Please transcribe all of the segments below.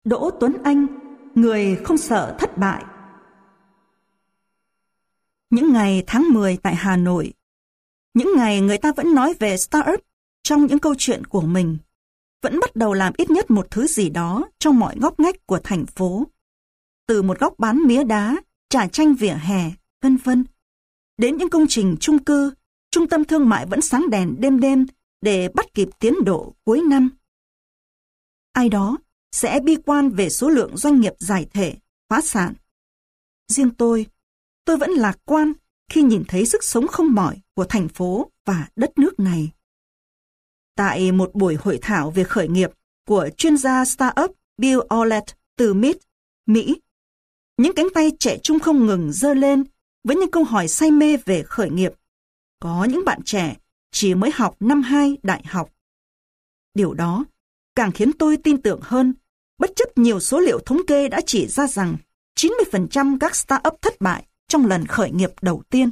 Đỗ Tuấn Anh, người không sợ thất bại. Những ngày tháng 10 tại Hà Nội, những ngày người ta vẫn nói về startup trong những câu chuyện của mình, vẫn bắt đầu làm ít nhất một thứ gì đó trong mọi ngóc ngách của thành phố. Từ một góc bán mía đá, trà chanh vỉa hè, vân vân, đến những công trình chung cư, trung tâm thương mại vẫn sáng đèn đêm đêm để bắt kịp tiến độ cuối năm. Ai đó sẽ bi quan về số lượng doanh nghiệp giải thể, phá sản. Riêng tôi vẫn lạc quan khi nhìn thấy sức sống không mỏi của thành phố và đất nước này. Tại một buổi hội thảo về khởi nghiệp của chuyên gia startup Bill Olet từ MIT, Mỹ, những cánh tay trẻ trung không ngừng giơ lên với những câu hỏi say mê về khởi nghiệp. Có những bạn trẻ chỉ mới học năm 2 đại học. Điều đó càng khiến tôi tin tưởng hơn, bất chấp nhiều số liệu thống kê đã chỉ ra rằng 90% các startup thất bại trong lần khởi nghiệp đầu tiên.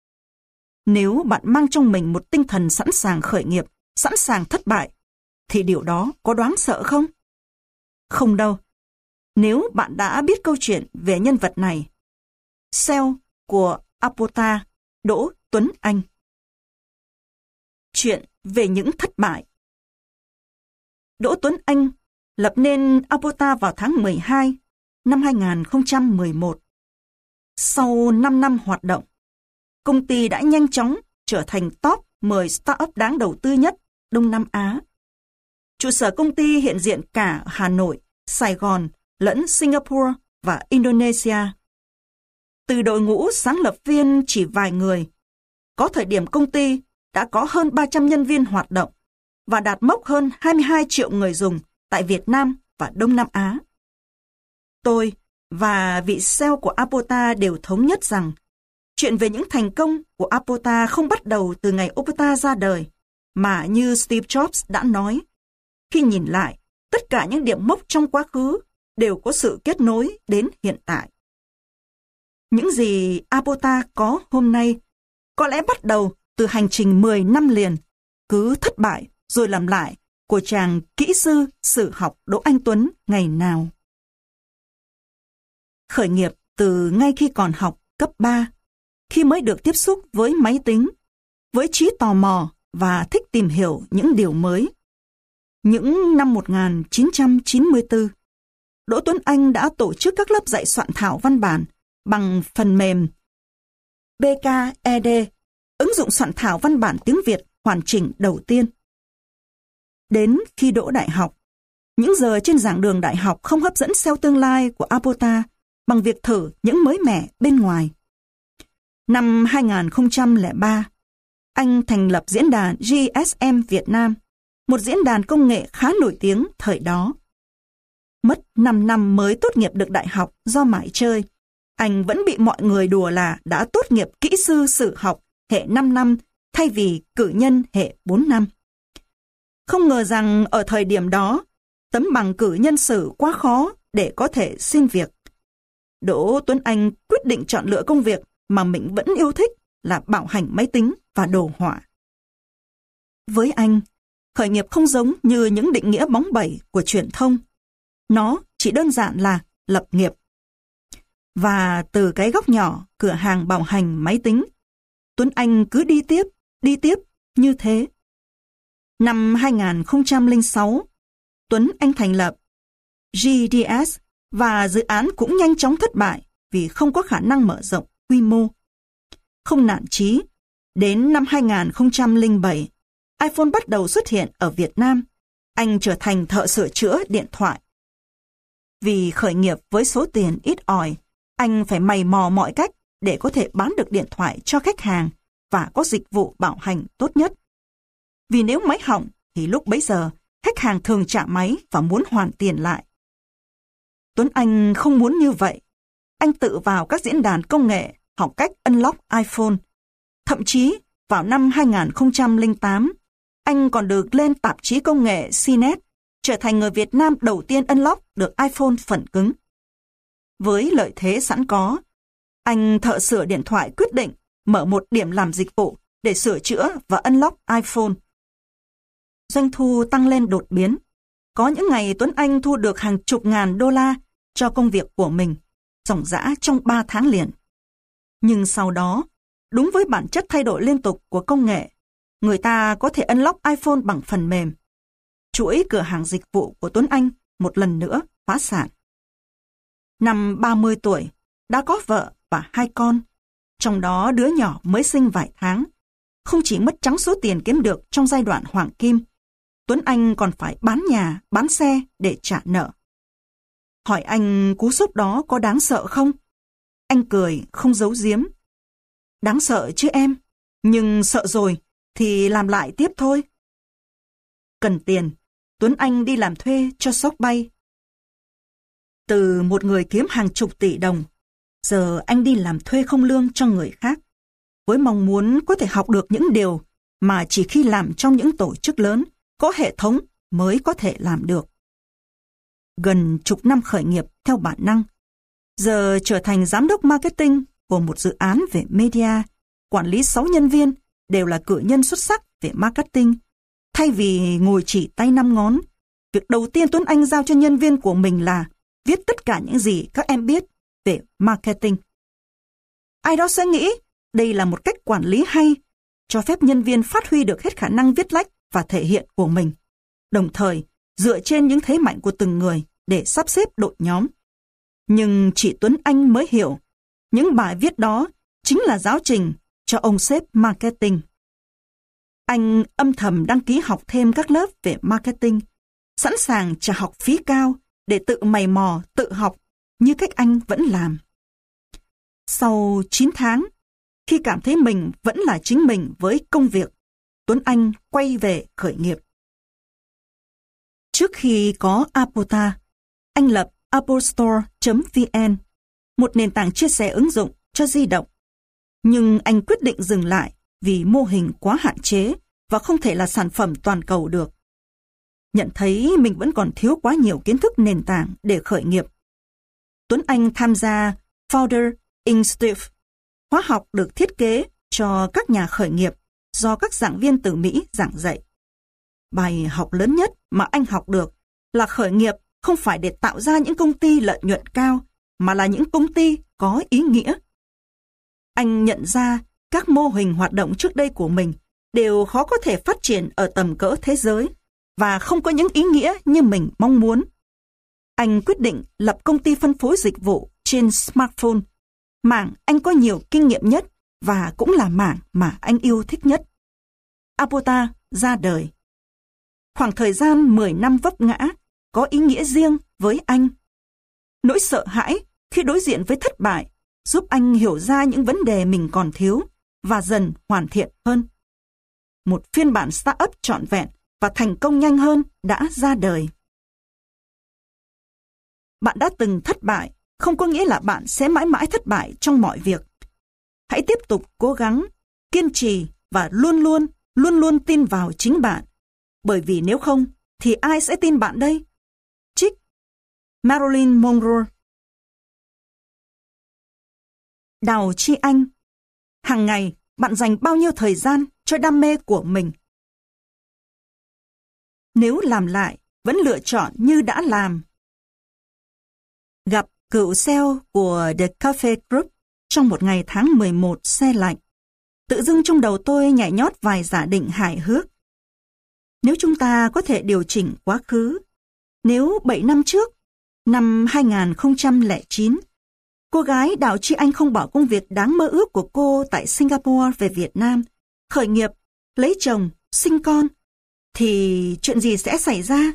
Nếu bạn mang trong mình một tinh thần sẵn sàng khởi nghiệp, sẵn sàng thất bại, thì điều đó có đáng sợ không? Không đâu. Nếu bạn đã biết câu chuyện về nhân vật này, CEO của Apota, Đỗ Tuấn Anh. Chuyện về những thất bại. Đỗ Tuấn Anh lập nên Apota vào tháng 12 năm 2011. Sau 5 năm hoạt động, công ty đã nhanh chóng trở thành top 10 startup đáng đầu tư nhất Đông Nam Á. Trụ sở công ty hiện diện cả Hà Nội, Sài Gòn, lẫn Singapore và Indonesia. Từ đội ngũ sáng lập viên chỉ vài người, có thời điểm công ty đã có hơn 300 nhân viên hoạt động và đạt mốc hơn 22 triệu người dùng tại Việt Nam và Đông Nam Á. Tôi và vị CEO của Apota đều thống nhất rằng chuyện về những thành công của Apota không bắt đầu từ ngày Apota ra đời, mà như Steve Jobs đã nói, khi nhìn lại, tất cả những điểm mốc trong quá khứ đều có sự kết nối đến hiện tại. Những gì Apota có hôm nay có lẽ bắt đầu từ hành trình 10 năm liền, cứ thất bại rồi làm lại của chàng kỹ sư sử học Đỗ Anh Tuấn ngày nào. Khởi nghiệp từ ngay khi còn học cấp 3, khi mới được tiếp xúc với máy tính, với trí tò mò và thích tìm hiểu những điều mới. Những năm 1994, Đỗ Tuấn Anh đã tổ chức các lớp dạy soạn thảo văn bản bằng phần mềm BKED, ứng dụng soạn thảo văn bản tiếng Việt hoàn chỉnh đầu tiên. Đến khi đỗ đại học, những giờ trên giảng đường đại học không hấp dẫn CEO tương lai của Apota bằng việc thử những mới mẻ bên ngoài. Năm 2003, anh thành lập diễn đàn GSM Việt Nam, một diễn đàn công nghệ khá nổi tiếng thời đó. Mất 5 năm mới tốt nghiệp được đại học do mải chơi, anh vẫn bị mọi người đùa là đã tốt nghiệp kỹ sư sử học hệ 5 năm thay vì cử nhân hệ 4 năm. Không ngờ rằng ở thời điểm đó, tấm bằng cử nhân sử quá khó để có thể xin việc. Đỗ Tuấn Anh quyết định chọn lựa công việc mà mình vẫn yêu thích là bảo hành máy tính và đồ họa. Với anh, khởi nghiệp không giống như những định nghĩa bóng bẩy của truyền thông. Nó chỉ đơn giản là lập nghiệp. Và từ cái góc nhỏ cửa hàng bảo hành máy tính, Tuấn Anh cứ đi tiếp như thế. Năm 2006, Tuấn Anh thành lập GDS và dự án cũng nhanh chóng thất bại vì không có khả năng mở rộng quy mô. Không nản chí, đến năm 2007, iPhone bắt đầu xuất hiện ở Việt Nam. Anh trở thành thợ sửa chữa điện thoại. Vì khởi nghiệp với số tiền ít ỏi, anh phải mày mò mọi cách để có thể bán được điện thoại cho khách hàng và có dịch vụ bảo hành tốt nhất. Vì nếu máy hỏng thì lúc bấy giờ khách hàng thường trả máy và muốn hoàn tiền lại. Tuấn Anh không muốn như vậy. Anh tự vào các diễn đàn công nghệ học cách unlock iPhone. Thậm chí vào năm 2008, anh còn được lên tạp chí công nghệ CNET, trở thành người Việt Nam đầu tiên unlock được iPhone phần cứng. Với lợi thế sẵn có, anh thợ sửa điện thoại quyết định mở một điểm làm dịch vụ để sửa chữa và unlock iPhone. Doanh thu tăng lên đột biến. Có những ngày Tuấn Anh thu được hàng chục ngàn đô la cho công việc của mình, ròng rã trong 3 tháng liền. Nhưng sau đó, đúng với bản chất thay đổi liên tục của công nghệ, người ta có thể unlock iPhone bằng phần mềm. Chuỗi cửa hàng dịch vụ của Tuấn Anh một lần nữa phá sản. Năm 30 tuổi, đã có vợ và 2 con, trong đó đứa nhỏ mới sinh vài tháng. Không chỉ mất trắng số tiền kiếm được trong giai đoạn hoàng kim, Tuấn Anh còn phải bán nhà, bán xe để trả nợ. Hỏi anh cú sốc đó có đáng sợ không? Anh cười không giấu giếm. Đáng sợ chứ em, nhưng sợ rồi thì làm lại tiếp thôi. Cần tiền, Tuấn Anh đi làm thuê cho ShopBay. Từ một người kiếm hàng chục tỷ đồng, giờ anh đi làm thuê không lương cho người khác, với mong muốn có thể học được những điều mà chỉ khi làm trong những tổ chức lớn, có hệ thống mới có thể làm được. Gần chục năm khởi nghiệp theo bản năng, giờ trở thành giám đốc marketing của một dự án về media, quản lý 6 nhân viên đều là cử nhân xuất sắc về marketing. Thay vì ngồi chỉ tay 5 ngón, việc đầu tiên Tuấn Anh giao cho nhân viên của mình là viết tất cả những gì các em biết về marketing. Ai đó sẽ nghĩ đây là một cách quản lý hay, cho phép nhân viên phát huy được hết khả năng viết lách và thể hiện của mình, đồng thời dựa trên những thế mạnh của từng người để sắp xếp đội nhóm. Nhưng chị Tuấn Anh mới hiểu, những bài viết đó chính là giáo trình cho ông sếp marketing. Anh âm thầm đăng ký học thêm các lớp về marketing, sẵn sàng trả học phí cao để tự mày mò, tự học như cách anh vẫn làm. Sau 9 tháng, khi cảm thấy mình vẫn là chính mình với công việc, Tuấn Anh quay về khởi nghiệp. Trước khi có Apota, anh lập applestore.vn, một nền tảng chia sẻ ứng dụng cho di động. Nhưng anh quyết định dừng lại vì mô hình quá hạn chế và không thể là sản phẩm toàn cầu được. Nhận thấy mình vẫn còn thiếu quá nhiều kiến thức nền tảng để khởi nghiệp, Tuấn Anh tham gia Founder Institute, khóa học được thiết kế cho các nhà khởi nghiệp do các giảng viên từ Mỹ giảng dạy. Bài học lớn nhất mà anh học được là khởi nghiệp không phải để tạo ra những công ty lợi nhuận cao, mà là những công ty có ý nghĩa. Anh nhận ra các mô hình hoạt động trước đây của mình đều khó có thể phát triển ở tầm cỡ thế giới và không có những ý nghĩa như mình mong muốn. Anh quyết định lập công ty phân phối dịch vụ trên smartphone, mảng anh có nhiều kinh nghiệm nhất và cũng là mảng mà anh yêu thích nhất. Apota ra đời. Khoảng thời gian 10 năm vấp ngã có ý nghĩa riêng với anh. Nỗi sợ hãi khi đối diện với thất bại giúp anh hiểu ra những vấn đề mình còn thiếu và dần hoàn thiện hơn. Một phiên bản startup trọn vẹn và thành công nhanh hơn đã ra đời. Bạn đã từng thất bại không có nghĩa là bạn sẽ mãi mãi thất bại trong mọi việc. Hãy tiếp tục cố gắng, kiên trì và luôn luôn tin vào chính bạn. Bởi vì nếu không, thì ai sẽ tin bạn đây? Trích Marilyn Monroe. Đào Chi Anh. Hàng ngày, bạn dành bao nhiêu thời gian cho đam mê của mình? Nếu làm lại, vẫn lựa chọn như đã làm. Gặp cựu CEO của The Cafe Group trong một ngày tháng 11 se lạnh. Tự dưng trong đầu tôi nhảy nhót vài giả định hài hước. Nếu chúng ta có thể điều chỉnh quá khứ, nếu 7 năm trước, năm 2009, cô gái Đào Chi Anh không bỏ công việc đáng mơ ước của cô tại Singapore về Việt Nam, khởi nghiệp, lấy chồng, sinh con, thì chuyện gì sẽ xảy ra?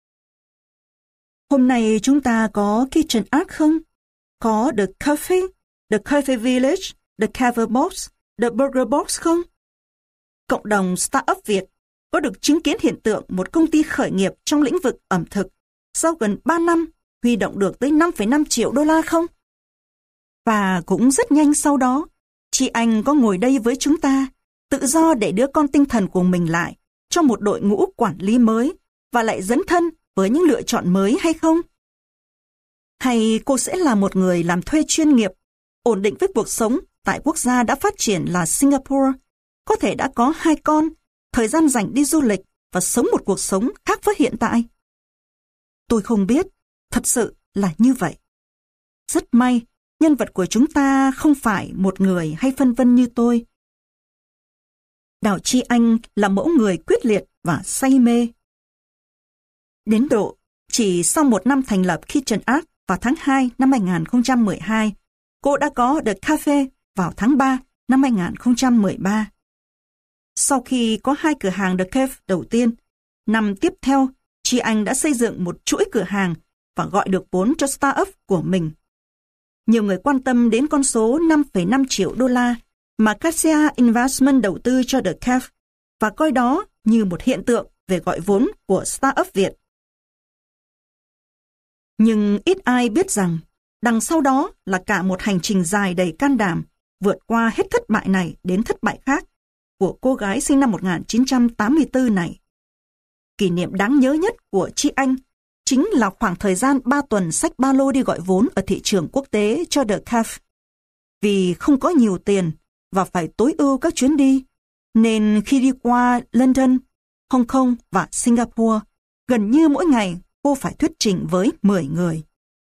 Hôm nay chúng ta có Kitchen Art không? Có The Cafe Village, The Cover Box, The Burger Box không? Cộng đồng Startup Việt có được chứng kiến hiện tượng một công ty khởi nghiệp trong lĩnh vực ẩm thực sau gần 3 năm huy động được tới 5,5 triệu đô la không? Và cũng rất nhanh sau đó, chị Anh có ngồi đây với chúng ta, tự do để đứa con tinh thần của mình lại cho một đội ngũ quản lý mới và lại dấn thân với những lựa chọn mới hay không? Hay cô sẽ là một người làm thuê chuyên nghiệp, ổn định với cuộc sống tại quốc gia đã phát triển là Singapore, có thể đã có 2 con, thời gian dành đi du lịch và sống một cuộc sống khác với hiện tại? Tôi không biết, thật sự là như vậy. Rất may, nhân vật của chúng ta không phải một người hay phân vân như tôi. Đào Chi Anh là mẫu người quyết liệt và say mê. Đến độ, chỉ sau một năm thành lập KitchenAid vào tháng 2 năm 2012, cô đã có The Cafe vào tháng 3 năm 2013. Sau khi có 2 cửa hàng The Cave đầu tiên, năm tiếp theo, Chi Anh đã xây dựng một chuỗi cửa hàng và gọi được vốn cho startup của mình. Nhiều người quan tâm đến con số 5,5 triệu đô la mà Cassia Investment đầu tư cho The Cave và coi đó như một hiện tượng về gọi vốn của startup Việt. Nhưng ít ai biết rằng đằng sau đó là cả một hành trình dài đầy can đảm vượt qua hết thất bại này đến thất bại khác của cô gái sinh năm 1984 này. Kỷ niệm đáng nhớ nhất của chị Anh chính là khoảng thời gian 3 tuần xách ba lô đi gọi vốn ở thị trường quốc tế cho The Cave. Vì không có nhiều tiền và phải tối ưu các chuyến đi, nên khi đi qua London, Hong Kong và Singapore, gần như mỗi ngày cô phải thuyết trình với 10 người.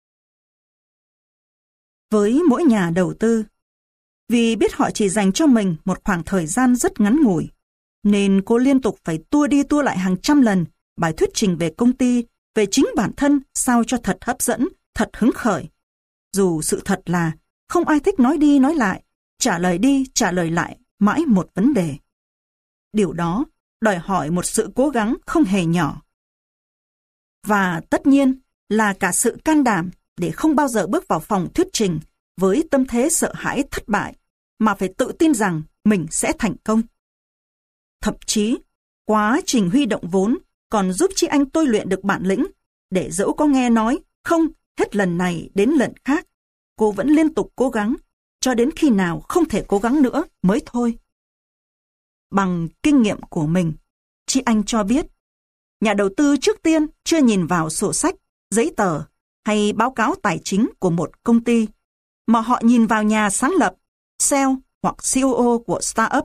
Với mỗi nhà đầu tư, vì biết họ chỉ dành cho mình một khoảng thời gian rất ngắn ngủi, nên cô liên tục phải tua đi tua lại hàng trăm lần bài thuyết trình về công ty, về chính bản thân sao cho thật hấp dẫn, thật hứng khởi. Dù sự thật là không ai thích nói đi nói lại, trả lời đi trả lời lại mãi một vấn đề. Điều đó đòi hỏi một sự cố gắng không hề nhỏ. Và tất nhiên là cả sự can đảm để không bao giờ bước vào phòng thuyết trình với tâm thế sợ hãi thất bại, mà phải tự tin rằng mình sẽ thành công. Thậm chí, quá trình huy động vốn còn giúp chị Anh tôi luyện được bản lĩnh, để dẫu có nghe nói không hết lần này đến lần khác, cô vẫn liên tục cố gắng, cho đến khi nào không thể cố gắng nữa mới thôi. Bằng kinh nghiệm của mình, chị Anh cho biết, nhà đầu tư trước tiên chưa nhìn vào sổ sách, giấy tờ hay báo cáo tài chính của một công ty, mà họ nhìn vào nhà sáng lập, sale hoặc COO của startup.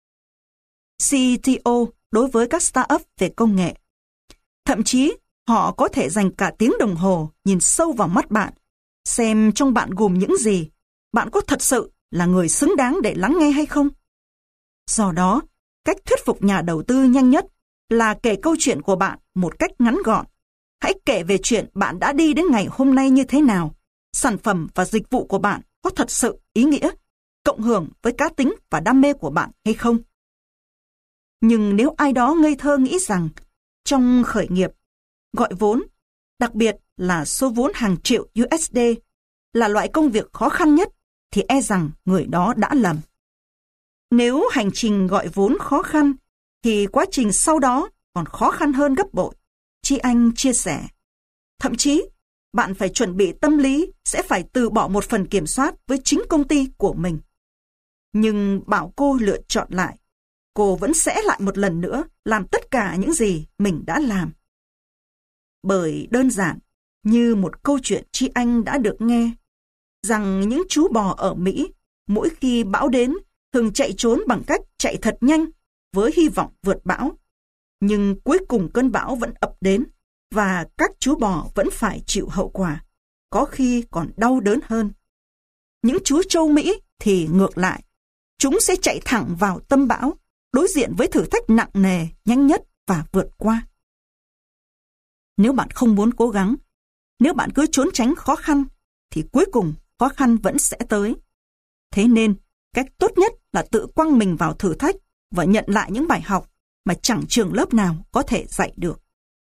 CTO đối với các startup về công nghệ. Thậm chí, họ có thể dành cả tiếng đồng hồ nhìn sâu vào mắt bạn, xem trong bạn gồm những gì, bạn có thật sự là người xứng đáng để lắng nghe hay không. Do đó, cách thuyết phục nhà đầu tư nhanh nhất là kể câu chuyện của bạn một cách ngắn gọn. Hãy kể về chuyện bạn đã đi đến ngày hôm nay như thế nào, sản phẩm và dịch vụ của bạn có thật sự ý nghĩa, cộng hưởng với cá tính và đam mê của bạn hay không. Nhưng nếu ai đó ngây thơ nghĩ rằng trong khởi nghiệp, gọi vốn, đặc biệt là số vốn hàng triệu USD, là loại công việc khó khăn nhất, thì e rằng người đó đã lầm. Nếu hành trình gọi vốn khó khăn, thì quá trình sau đó còn khó khăn hơn gấp bội, chị Anh chia sẻ. Thậm chí, bạn phải chuẩn bị tâm lý sẽ phải từ bỏ một phần kiểm soát với chính công ty của mình. Nhưng bảo cô lựa chọn lại, cô vẫn sẽ lại một lần nữa làm tất cả những gì mình đã làm. Bởi đơn giản, như một câu chuyện chị Anh đã được nghe, rằng những chú bò ở Mỹ, mỗi khi bão đến, thường chạy trốn bằng cách chạy thật nhanh, với hy vọng vượt bão. Nhưng cuối cùng cơn bão vẫn ập đến, và các chú bò vẫn phải chịu hậu quả, có khi còn đau đớn hơn. Những chú trâu Mỹ thì ngược lại, chúng sẽ chạy thẳng vào tâm bão, đối diện với thử thách nặng nề, nhanh nhất và vượt qua. Nếu bạn không muốn cố gắng, nếu bạn cứ trốn tránh khó khăn, thì cuối cùng khó khăn vẫn sẽ tới. Thế nên, cách tốt nhất là tự quăng mình vào thử thách và nhận lại những bài học mà chẳng trường lớp nào có thể dạy được.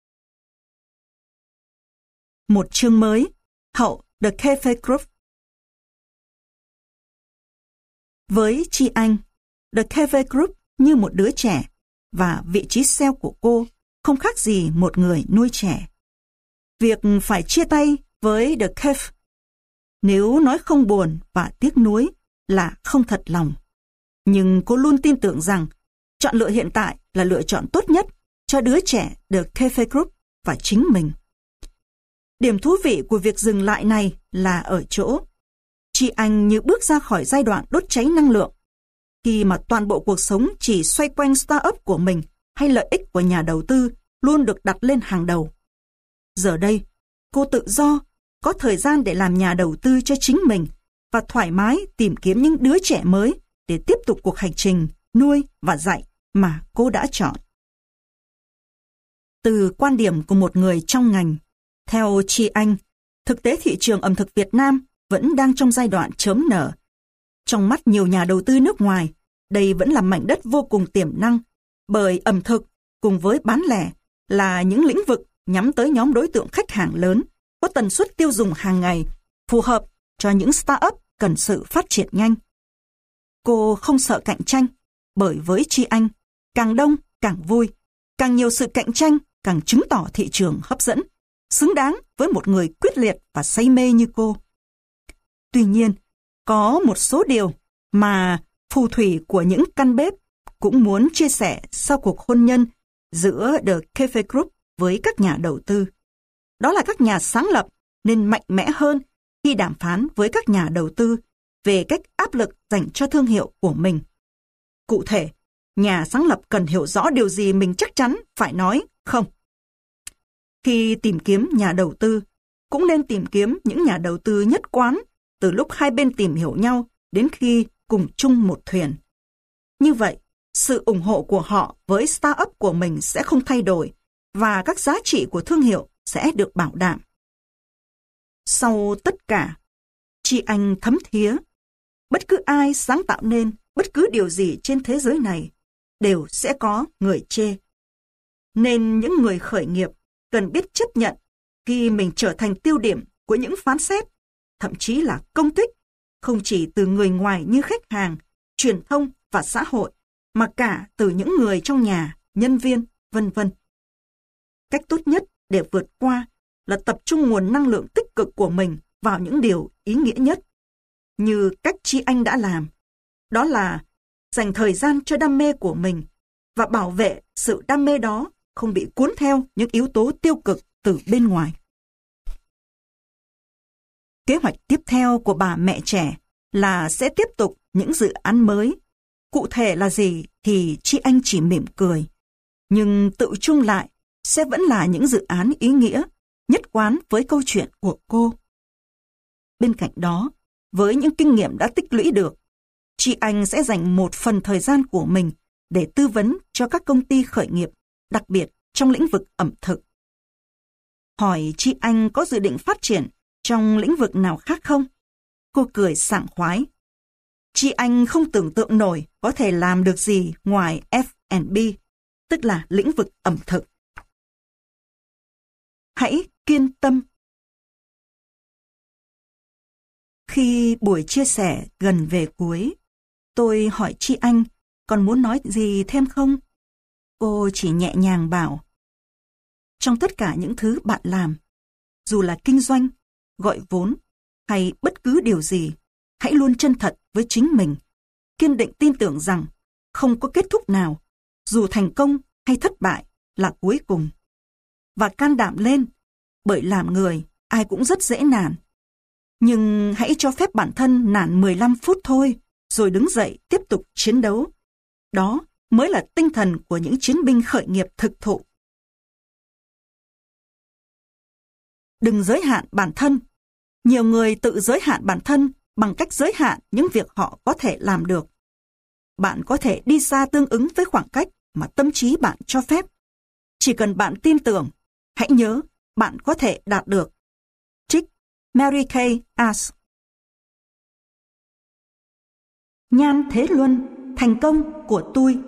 Một chương mới, hậu The Cafe Group. Với chị Anh, The Cafe Group như một đứa trẻ, và vị trí sale của cô không khác gì một người nuôi trẻ. Việc phải chia tay với The Cave, nếu nói không buồn và tiếc nuối, là không thật lòng. Nhưng cô luôn tin tưởng rằng chọn lựa hiện tại là lựa chọn tốt nhất cho đứa trẻ The Cafe Group và chính mình. Điểm thú vị của việc dừng lại này là ở chỗ chị Anh như bước ra khỏi giai đoạn đốt cháy năng lượng, khi mà toàn bộ cuộc sống chỉ xoay quanh startup của mình hay lợi ích của nhà đầu tư luôn được đặt lên hàng đầu. Giờ đây, cô tự do, có thời gian để làm nhà đầu tư cho chính mình và thoải mái tìm kiếm những đứa trẻ mới để tiếp tục cuộc hành trình nuôi và dạy mà cô đã chọn. Từ quan điểm của một người trong ngành, theo Chi Anh, thực tế thị trường ẩm thực Việt Nam vẫn đang trong giai đoạn chớm nở. Trong mắt nhiều nhà đầu tư nước ngoài, đây vẫn là mảnh đất vô cùng tiềm năng, bởi ẩm thực cùng với bán lẻ là những lĩnh vực nhắm tới nhóm đối tượng khách hàng lớn, có tần suất tiêu dùng hàng ngày, phù hợp cho những start-up cần sự phát triển nhanh. Cô không sợ cạnh tranh, bởi với Chi Anh, càng đông càng vui, càng nhiều sự cạnh tranh càng chứng tỏ thị trường hấp dẫn, xứng đáng với một người quyết liệt và say mê như cô. Tuy nhiên, có một số điều mà phù thủy của những căn bếp cũng muốn chia sẻ sau cuộc hôn nhân giữa The Cafe Group với các nhà đầu tư. Đó là các nhà sáng lập nên mạnh mẽ hơn khi đàm phán với các nhà đầu tư về cách áp lực dành cho thương hiệu của mình. Cụ thể, nhà sáng lập cần hiểu rõ điều gì mình chắc chắn phải nói không. Khi tìm kiếm nhà đầu tư, cũng nên tìm kiếm những nhà đầu tư nhất quán từ lúc hai bên tìm hiểu nhau đến khi cùng chung một thuyền. Như vậy, sự ủng hộ của họ với startup của mình sẽ không thay đổi và các giá trị của thương hiệu sẽ được bảo đảm. Sau tất cả, Chi Anh thấm thía, bất cứ ai sáng tạo nên bất cứ điều gì trên thế giới này đều sẽ có người chê. Nên những người khởi nghiệp cần biết chấp nhận khi mình trở thành tiêu điểm của những phán xét, thậm chí là công kích, không chỉ từ người ngoài như khách hàng, truyền thông và xã hội, mà cả từ những người trong nhà, nhân viên, vân vân. Cách tốt nhất để vượt qua là tập trung nguồn năng lượng tích cực của mình vào những điều ý nghĩa nhất, như cách Chi Anh đã làm. Đó là dành thời gian cho đam mê của mình và bảo vệ sự đam mê đó không bị cuốn theo những yếu tố tiêu cực từ bên ngoài. Kế hoạch tiếp theo của bà mẹ trẻ là sẽ tiếp tục những dự án mới. Cụ thể là gì thì Chi Anh chỉ mỉm cười. Nhưng tự chung lại sẽ vẫn là những dự án ý nghĩa, nhất quán với câu chuyện của cô. Bên cạnh đó, với những kinh nghiệm đã tích lũy được, Chi Anh sẽ dành một phần thời gian của mình để tư vấn cho các công ty khởi nghiệp, đặc biệt trong lĩnh vực ẩm thực. Hỏi Chi Anh có dự định phát triển trong lĩnh vực nào khác không? Cô cười sảng khoái. Chi Anh không tưởng tượng nổi có thể làm được gì ngoài F&B, tức là lĩnh vực ẩm thực. Hãy kiên tâm. Khi buổi chia sẻ gần về cuối, tôi hỏi Chi Anh còn muốn nói gì thêm không? Cô chỉ nhẹ nhàng bảo, trong tất cả những thứ bạn làm, dù là kinh doanh, gọi vốn hay bất cứ điều gì, hãy luôn chân thật với chính mình, kiên định tin tưởng rằng không có kết thúc nào, dù thành công hay thất bại là cuối cùng. Và can đảm lên, bởi làm người ai cũng rất dễ nản. Nhưng hãy cho phép bản thân nản 15 phút thôi, rồi đứng dậy tiếp tục chiến đấu. Đó mới là tinh thần của những chiến binh khởi nghiệp thực thụ. Đừng giới hạn bản thân. Nhiều người tự giới hạn bản thân bằng cách giới hạn những việc họ có thể làm được. Bạn có thể đi xa tương ứng với khoảng cách mà tâm trí bạn cho phép. Chỉ cần bạn tin tưởng, hãy nhớ bạn có thể đạt được. Trích Mary Kay Ash. Nhan Thế Luân, thành công của tôi.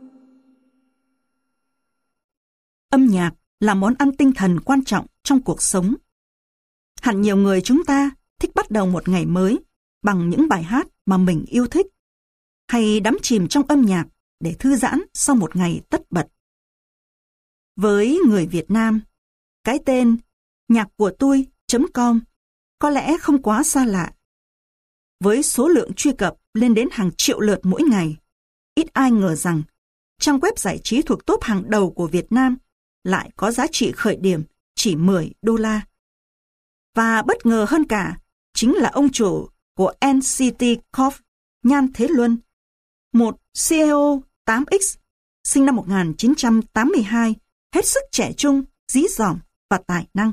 Âm nhạc là món ăn tinh thần quan trọng trong cuộc sống. Hẳn nhiều người chúng ta thích bắt đầu một ngày mới bằng những bài hát mà mình yêu thích, hay đắm chìm trong âm nhạc để thư giãn sau một ngày tất bật. Với người Việt Nam, cái tên nhạc của tôi.com có lẽ không quá xa lạ. Với số lượng truy cập lên đến hàng triệu lượt mỗi ngày, ít ai ngờ rằng trang web giải trí thuộc top hàng đầu của Việt Nam lại có giá trị khởi điểm chỉ $10. Và bất ngờ hơn cả, chính là ông chủ của NCT Corp, Nhan Thế Luân, một CEO 8X, sinh năm 1982, hết sức trẻ trung, dí dỏm và tài năng.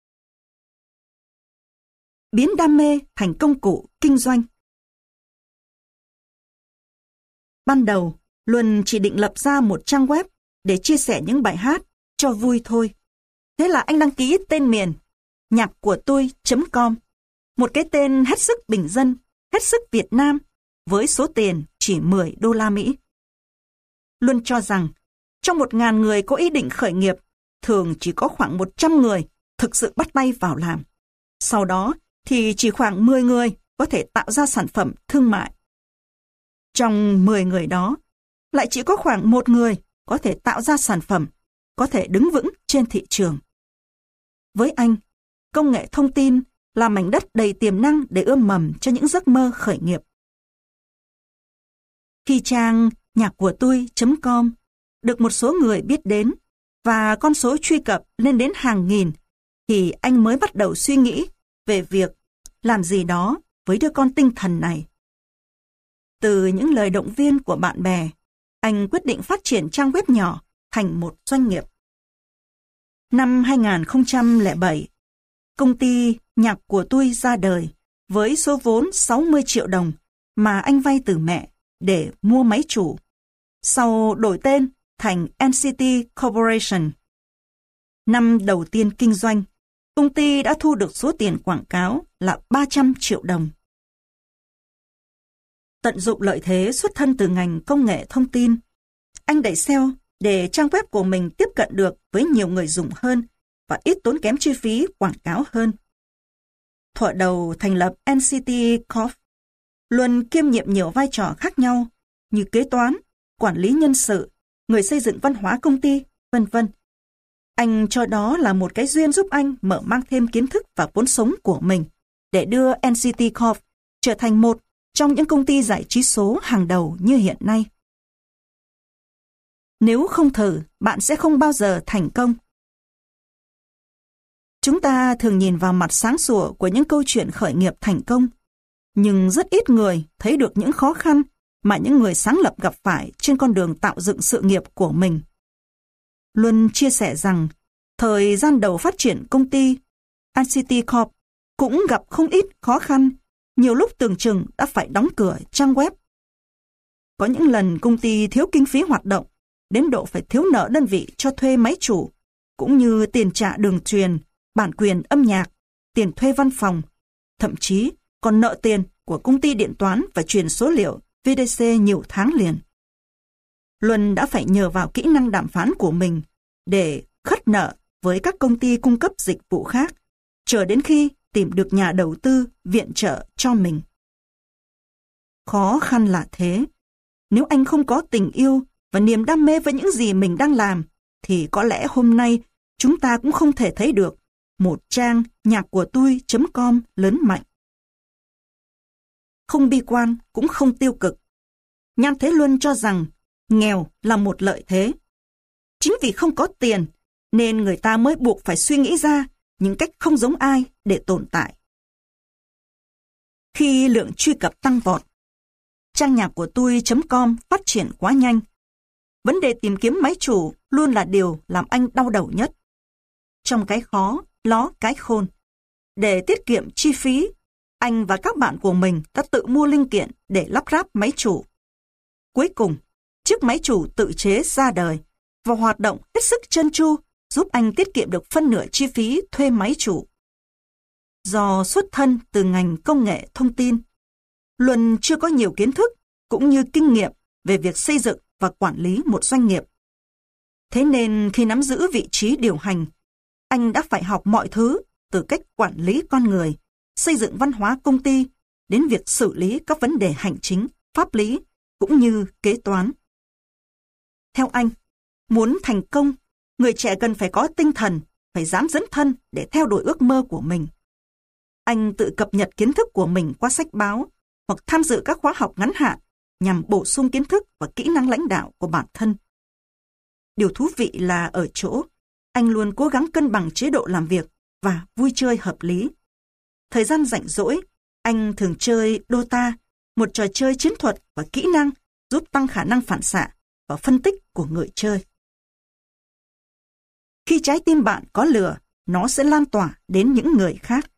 Biến đam mê thành công cụ kinh doanh. Ban đầu, Luân chỉ định lập ra một trang web để chia sẻ những bài hát cho vui thôi. Thế là anh đăng ký tên miền nhaccuatui.com, một cái tên hết sức bình dân, hết sức Việt Nam, với số tiền chỉ 10 đô la Mỹ. Luân cho rằng, trong 1.000 người có ý định khởi nghiệp, thường chỉ có khoảng 100 người thực sự bắt tay vào làm. Sau đó thì chỉ khoảng 10 người có thể tạo ra sản phẩm thương mại. Trong 10 người đó, lại chỉ có khoảng 1 người có thể tạo ra sản phẩm, có thể đứng vững trên thị trường. Với anh, công nghệ thông tin là mảnh đất đầy tiềm năng để ươm mầm cho những giấc mơ khởi nghiệp. Khi trang nhaccuatui.com được một số người biết đến và con số truy cập lên đến hàng nghìn, thì anh mới bắt đầu suy nghĩ về việc làm gì đó với đứa con tinh thần này. Từ những lời động viên của bạn bè, anh quyết định phát triển trang web nhỏ thành một doanh nghiệp. Năm 2007, công ty Nhạc của Tôi ra đời với số vốn 60 triệu đồng mà anh vay từ mẹ để mua máy chủ, sau đổi tên thành NCT Corporation. Năm đầu tiên kinh doanh, công ty đã thu được số tiền quảng cáo là 300 triệu đồng. Tận dụng lợi thế xuất thân từ ngành công nghệ thông tin, anh đẩy SEO để trang web của mình tiếp cận được với nhiều người dùng hơn và ít tốn kém chi phí quảng cáo hơn. Thuở đầu thành lập NCT Corp, Luân kiêm nhiệm nhiều vai trò khác nhau như kế toán, quản lý nhân sự, người xây dựng văn hóa công ty, vân vân. Anh cho đó là một cái duyên giúp anh mở mang thêm kiến thức và vốn sống của mình để đưa NCT Corp trở thành một trong những công ty giải trí số hàng đầu như hiện nay. Nếu không thử, bạn sẽ không bao giờ thành công. Chúng ta thường nhìn vào mặt sáng sủa của những câu chuyện khởi nghiệp thành công, nhưng rất ít người thấy được những khó khăn mà những người sáng lập gặp phải trên con đường tạo dựng sự nghiệp của mình. Luân chia sẻ rằng, thời gian đầu phát triển công ty, NCT Corp cũng gặp không ít khó khăn, nhiều lúc tưởng chừng đã phải đóng cửa trang web. Có những lần công ty thiếu kinh phí hoạt động, đến độ phải thiếu nợ đơn vị cho thuê máy chủ, cũng như tiền trả đường truyền, bản quyền âm nhạc, tiền thuê văn phòng, thậm chí còn nợ tiền của công ty điện toán và truyền số liệu VDC nhiều tháng liền. Luân đã phải nhờ vào kỹ năng đàm phán của mình để khất nợ với các công ty cung cấp dịch vụ khác, chờ đến khi tìm được nhà đầu tư viện trợ cho mình. Khó khăn là thế. Nếu anh không có tình yêu và niềm đam mê với những gì mình đang làm, thì có lẽ hôm nay chúng ta cũng không thể thấy được một trang nhaccuatui.com lớn mạnh. Không bi quan cũng không tiêu cực. Nhan Thế Luân cho rằng nghèo là một lợi thế. Chính vì không có tiền nên người ta mới buộc phải suy nghĩ ra những cách không giống ai để tồn tại. Khi lượng truy cập tăng vọt, trang nhaccuatui.com phát triển quá nhanh. Vấn đề tìm kiếm máy chủ luôn là điều làm anh đau đầu nhất. Trong cái khó, ló cái khôn. Để tiết kiệm chi phí, anh và các bạn của mình đã tự mua linh kiện để lắp ráp máy chủ. Cuối cùng, chiếc máy chủ tự chế ra đời và hoạt động hết sức trơn tru, giúp anh tiết kiệm được phân nửa chi phí thuê máy chủ. Do xuất thân từ ngành công nghệ thông tin, Luân chưa có nhiều kiến thức cũng như kinh nghiệm về việc xây dựng và quản lý một doanh nghiệp. Thế nên khi nắm giữ vị trí điều hành, anh đã phải học mọi thứ từ cách quản lý con người, xây dựng văn hóa công ty, đến việc xử lý các vấn đề hành chính, pháp lý, cũng như kế toán. Theo anh, muốn thành công, người trẻ cần phải có tinh thần, phải dám dấn thân để theo đuổi ước mơ của mình. Anh tự cập nhật kiến thức của mình qua sách báo hoặc tham dự các khóa học ngắn hạn nhằm bổ sung kiến thức và kỹ năng lãnh đạo của bản thân. Điều thú vị là ở chỗ, anh luôn cố gắng cân bằng chế độ làm việc và vui chơi hợp lý. Thời gian rảnh rỗi, anh thường chơi Dota, một trò chơi chiến thuật và kỹ năng giúp tăng khả năng phản xạ và phân tích của người chơi. Khi trái tim bạn có lửa, nó sẽ lan tỏa đến những người khác.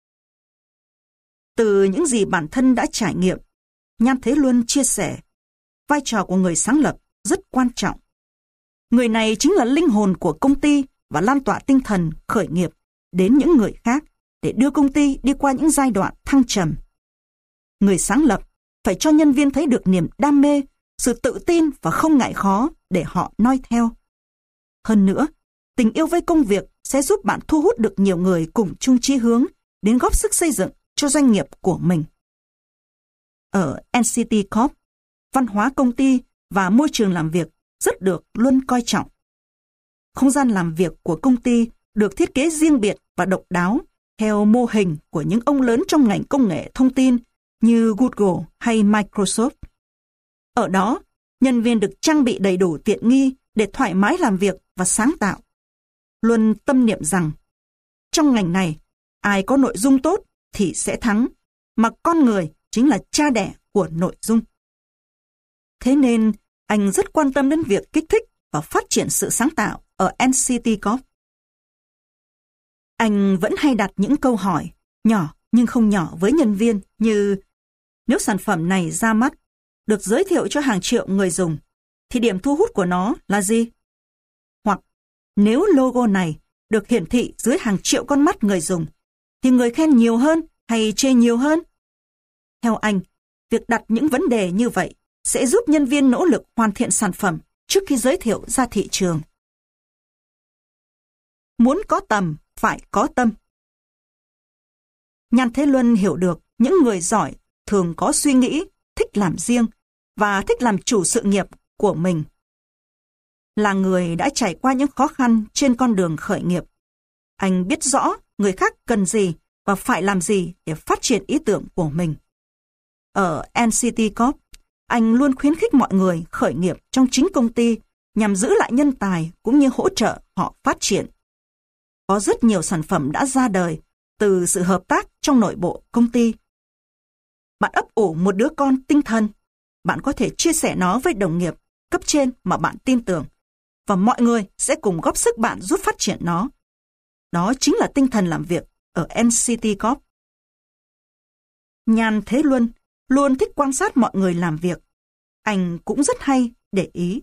Từ những gì bản thân đã trải nghiệm, Nhan Thế Luân chia sẻ, vai trò của người sáng lập rất quan trọng. Người này chính là linh hồn của công ty và lan tỏa tinh thần khởi nghiệp đến những người khác để đưa công ty đi qua những giai đoạn thăng trầm. Người sáng lập phải cho nhân viên thấy được niềm đam mê, sự tự tin và không ngại khó để họ noi theo. Hơn nữa, tình yêu với công việc sẽ giúp bạn thu hút được nhiều người cùng chung chí hướng đến góp sức xây dựng cho doanh nghiệp của mình. Ở NCT Corp, văn hóa công ty và môi trường làm việc rất được Luân coi trọng. Không gian làm việc của công ty được thiết kế riêng biệt và độc đáo theo mô hình của những ông lớn trong ngành công nghệ thông tin như Google hay Microsoft. Ở đó, nhân viên được trang bị đầy đủ tiện nghi để thoải mái làm việc và sáng tạo. Luân tâm niệm rằng, trong ngành này, ai có nội dung tốt thì sẽ thắng, mà con người chính là cha đẻ của nội dung. Thế nên, anh rất quan tâm đến việc kích thích và phát triển sự sáng tạo ở NCT Corp. Anh vẫn hay đặt những câu hỏi nhỏ nhưng không nhỏ với nhân viên như: nếu sản phẩm này ra mắt, được giới thiệu cho hàng triệu người dùng, thì điểm thu hút của nó là gì? Hoặc nếu logo này được hiển thị dưới hàng triệu con mắt người dùng, thì người khen nhiều hơn hay chê nhiều hơn? Theo anh, việc đặt những vấn đề như vậy sẽ giúp nhân viên nỗ lực hoàn thiện sản phẩm trước khi giới thiệu ra thị trường. Muốn có tầm, phải có tâm. Nhan Thế Luân hiểu được những người giỏi thường có suy nghĩ, thích làm riêng và thích làm chủ sự nghiệp của mình. Là người đã trải qua những khó khăn trên con đường khởi nghiệp, anh biết rõ người khác cần gì và phải làm gì để phát triển ý tưởng của mình. Ở NCT Corp, anh luôn khuyến khích mọi người khởi nghiệp trong chính công ty nhằm giữ lại nhân tài cũng như hỗ trợ họ phát triển. Có rất nhiều sản phẩm đã ra đời từ sự hợp tác trong nội bộ công ty. Bạn ấp ủ một đứa con tinh thần, bạn có thể chia sẻ nó với đồng nghiệp, cấp trên mà bạn tin tưởng, và mọi người sẽ cùng góp sức bạn giúp phát triển nó. Đó chính là tinh thần làm việc ở NCT Corp. Nhan Thế Luân luôn thích quan sát mọi người làm việc. Anh cũng rất hay để ý.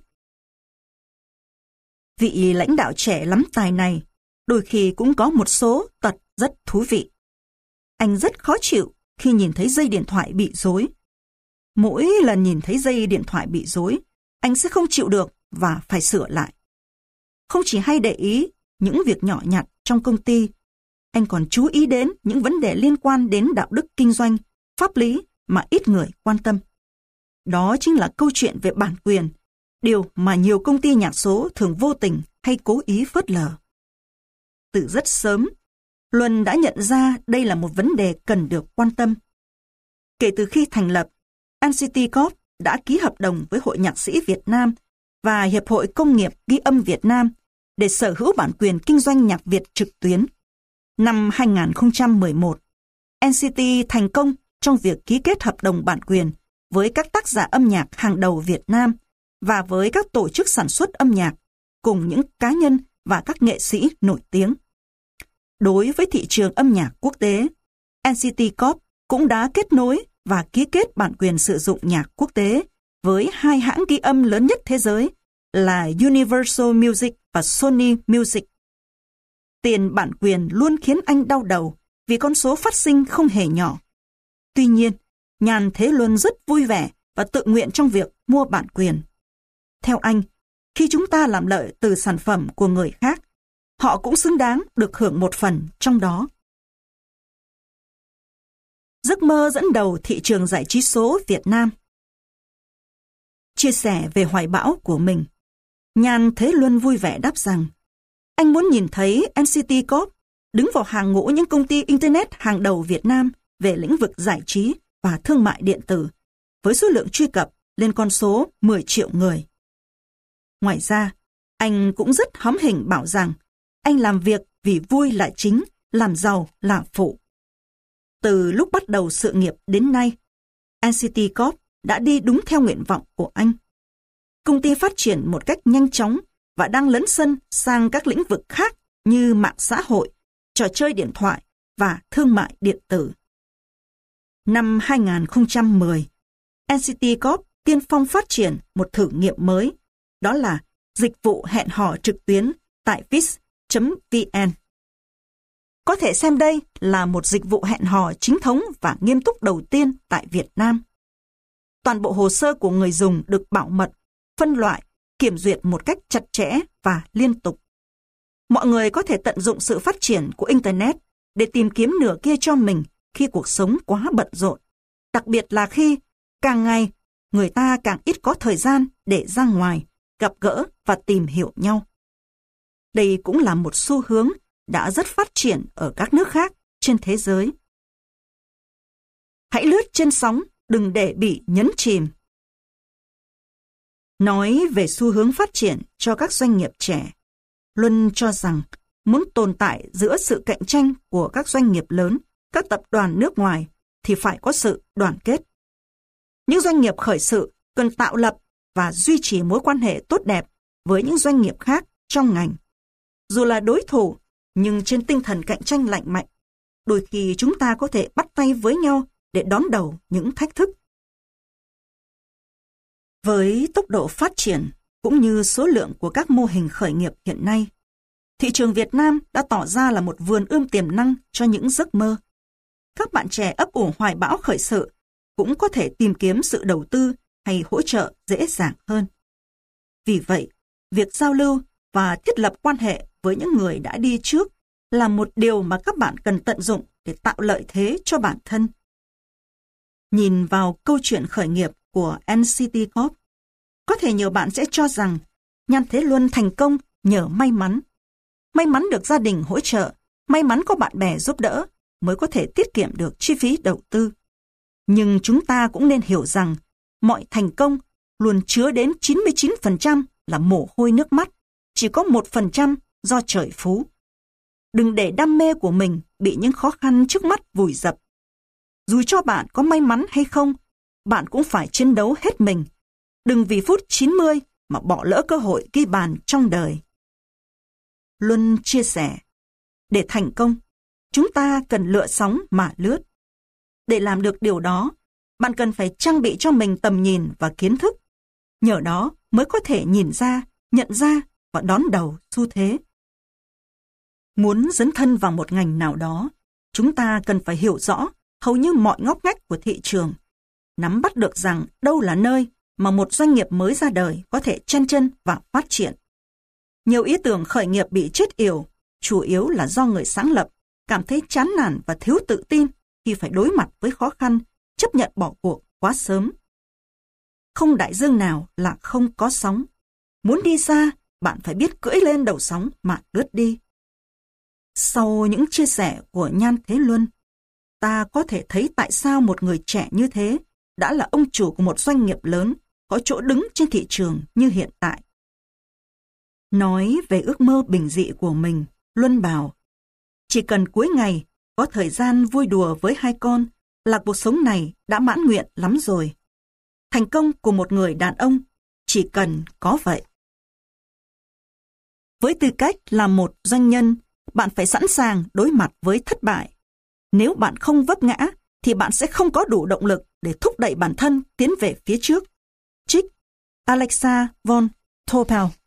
Vị lãnh đạo trẻ lắm tài này đôi khi cũng có một số tật rất thú vị. Anh rất khó chịu khi nhìn thấy dây điện thoại bị rối. Mỗi lần nhìn thấy dây điện thoại bị rối, anh sẽ không chịu được và phải sửa lại. Không chỉ hay để ý những việc nhỏ nhặt trong công ty, anh còn chú ý đến những vấn đề liên quan đến đạo đức kinh doanh, pháp lý mà ít người quan tâm. Đó chính là câu chuyện về bản quyền, điều mà nhiều công ty nhạc số thường vô tình hay cố ý phớt lờ. Từ rất sớm, Luân đã nhận ra đây là một vấn đề cần được quan tâm. Kể từ khi thành lập, NCT Corp đã ký hợp đồng với Hội Nhạc sĩ Việt Nam và Hiệp hội Công nghiệp Ghi âm Việt Nam để sở hữu bản quyền kinh doanh nhạc Việt trực tuyến. Năm 2011, NCT thành công trong việc ký kết hợp đồng bản quyền với các tác giả âm nhạc hàng đầu Việt Nam và với các tổ chức sản xuất âm nhạc, cùng những cá nhân và các nghệ sĩ nổi tiếng. Đối với thị trường âm nhạc quốc tế, NCT Corp cũng đã kết nối và ký kết bản quyền sử dụng nhạc quốc tế với hai hãng ghi âm lớn nhất thế giới là Universal Music và Sony Music. Tiền bản quyền luôn khiến anh đau đầu vì con số phát sinh không hề nhỏ. Tuy nhiên, Nhan Thế Luân rất vui vẻ và tự nguyện trong việc mua bản quyền. Theo anh, khi chúng ta làm lợi từ sản phẩm của người khác, họ cũng xứng đáng được hưởng một phần trong đó. Giấc mơ dẫn đầu thị trường giải trí số Việt Nam. Chia sẻ về hoài bão của mình, Nhan Thế Luân vui vẻ đáp rằng anh muốn nhìn thấy NCT Corp đứng vào hàng ngũ những công ty Internet hàng đầu Việt Nam về lĩnh vực giải trí và thương mại điện tử, với số lượng truy cập lên con số 10 triệu người. Ngoài ra, anh cũng rất hóm hỉnh bảo rằng anh làm việc vì vui là chính, làm giàu là phụ. Từ lúc bắt đầu sự nghiệp đến nay, NCT Corp đã đi đúng theo nguyện vọng của anh. Công ty phát triển một cách nhanh chóng và đang lấn sân sang các lĩnh vực khác như mạng xã hội trò chơi điện thoại và thương mại điện tử. Năm 2010, NCT Corp tiên phong phát triển một thử nghiệm mới, đó là dịch vụ hẹn hò trực tuyến tại vis.vn. Có thể xem đây là một dịch vụ hẹn hò chính thống và nghiêm túc đầu tiên tại Việt Nam. Toàn bộ hồ sơ của người dùng được bảo mật, phân loại, kiểm duyệt một cách chặt chẽ và liên tục. Mọi người có thể tận dụng sự phát triển của Internet để tìm kiếm nửa kia cho mình khi cuộc sống quá bận rộn, đặc biệt là khi càng ngày người ta càng ít có thời gian để ra ngoài, gặp gỡ và tìm hiểu nhau. Đây cũng là một xu hướng đã rất phát triển ở các nước khác trên thế giới. Hãy lướt trên sóng, đừng để bị nhấn chìm. Nói về xu hướng phát triển cho các doanh nghiệp trẻ, Luân cho rằng muốn tồn tại giữa sự cạnh tranh của các doanh nghiệp lớn, các tập đoàn nước ngoài thì phải có sự đoàn kết. Những doanh nghiệp khởi sự cần tạo lập và duy trì mối quan hệ tốt đẹp với những doanh nghiệp khác trong ngành. Dù là đối thủ, nhưng trên tinh thần cạnh tranh lành mạnh, đôi khi chúng ta có thể bắt tay với nhau để đón đầu những thách thức. Với tốc độ phát triển cũng như số lượng của các mô hình khởi nghiệp hiện nay, thị trường Việt Nam đã tỏ ra là một vườn ươm tiềm năng cho những giấc mơ. Các bạn trẻ ấp ủ hoài bão khởi sự cũng có thể tìm kiếm sự đầu tư hay hỗ trợ dễ dàng hơn. Vì vậy, việc giao lưu và thiết lập quan hệ với những người đã đi trước là một điều mà các bạn cần tận dụng để tạo lợi thế cho bản thân. Nhìn vào câu chuyện khởi nghiệp của NCT Corp, có thể nhiều bạn sẽ cho rằng Nhan Thế Luân thành công nhờ may mắn. May mắn được gia đình hỗ trợ, may mắn có bạn bè giúp đỡ mới có thể tiết kiệm được chi phí đầu tư. Nhưng chúng ta cũng nên hiểu rằng mọi thành công luôn chứa đến 99% là mồ hôi nước mắt, chỉ có 1% do trời phú. Đừng để đam mê của mình bị những khó khăn trước mắt vùi dập. Dù cho bạn có may mắn hay không, bạn cũng phải chiến đấu hết mình. Đừng vì phút 90 mà bỏ lỡ cơ hội ghi bàn trong đời. Luân chia sẻ, để thành công, chúng ta cần lựa sóng mà lướt. Để làm được điều đó, bạn cần phải trang bị cho mình tầm nhìn và kiến thức. Nhờ đó mới có thể nhìn ra, nhận ra và đón đầu xu thế. Muốn dấn thân vào một ngành nào đó, chúng ta cần phải hiểu rõ hầu như mọi ngóc ngách của thị trường, nắm bắt được rằng đâu là nơi mà một doanh nghiệp mới ra đời có thể chen chân và phát triển. Nhiều ý tưởng khởi nghiệp bị chết yểu, chủ yếu là do người sáng lập cảm thấy chán nản và thiếu tự tin khi phải đối mặt với khó khăn, chấp nhận bỏ cuộc quá sớm. Không đại dương nào là không có sóng. Muốn đi xa, bạn phải biết cưỡi lên đầu sóng mà lướt đi. Sau những chia sẻ của Nhan Thế Luân, ta có thể thấy tại sao một người trẻ như thế đã là ông chủ của một doanh nghiệp lớn có chỗ đứng trên thị trường như hiện tại. Nói về ước mơ bình dị của mình, Luân bảo, chỉ cần cuối ngày có thời gian vui đùa với hai con là cuộc sống này đã mãn nguyện lắm rồi. Thành công của một người đàn ông chỉ cần có vậy. Với tư cách là một doanh nhân, bạn phải sẵn sàng đối mặt với thất bại. Nếu bạn không vấp ngã, thì bạn sẽ không có đủ động lực để thúc đẩy bản thân tiến về phía trước. Trích Alexa von Topel.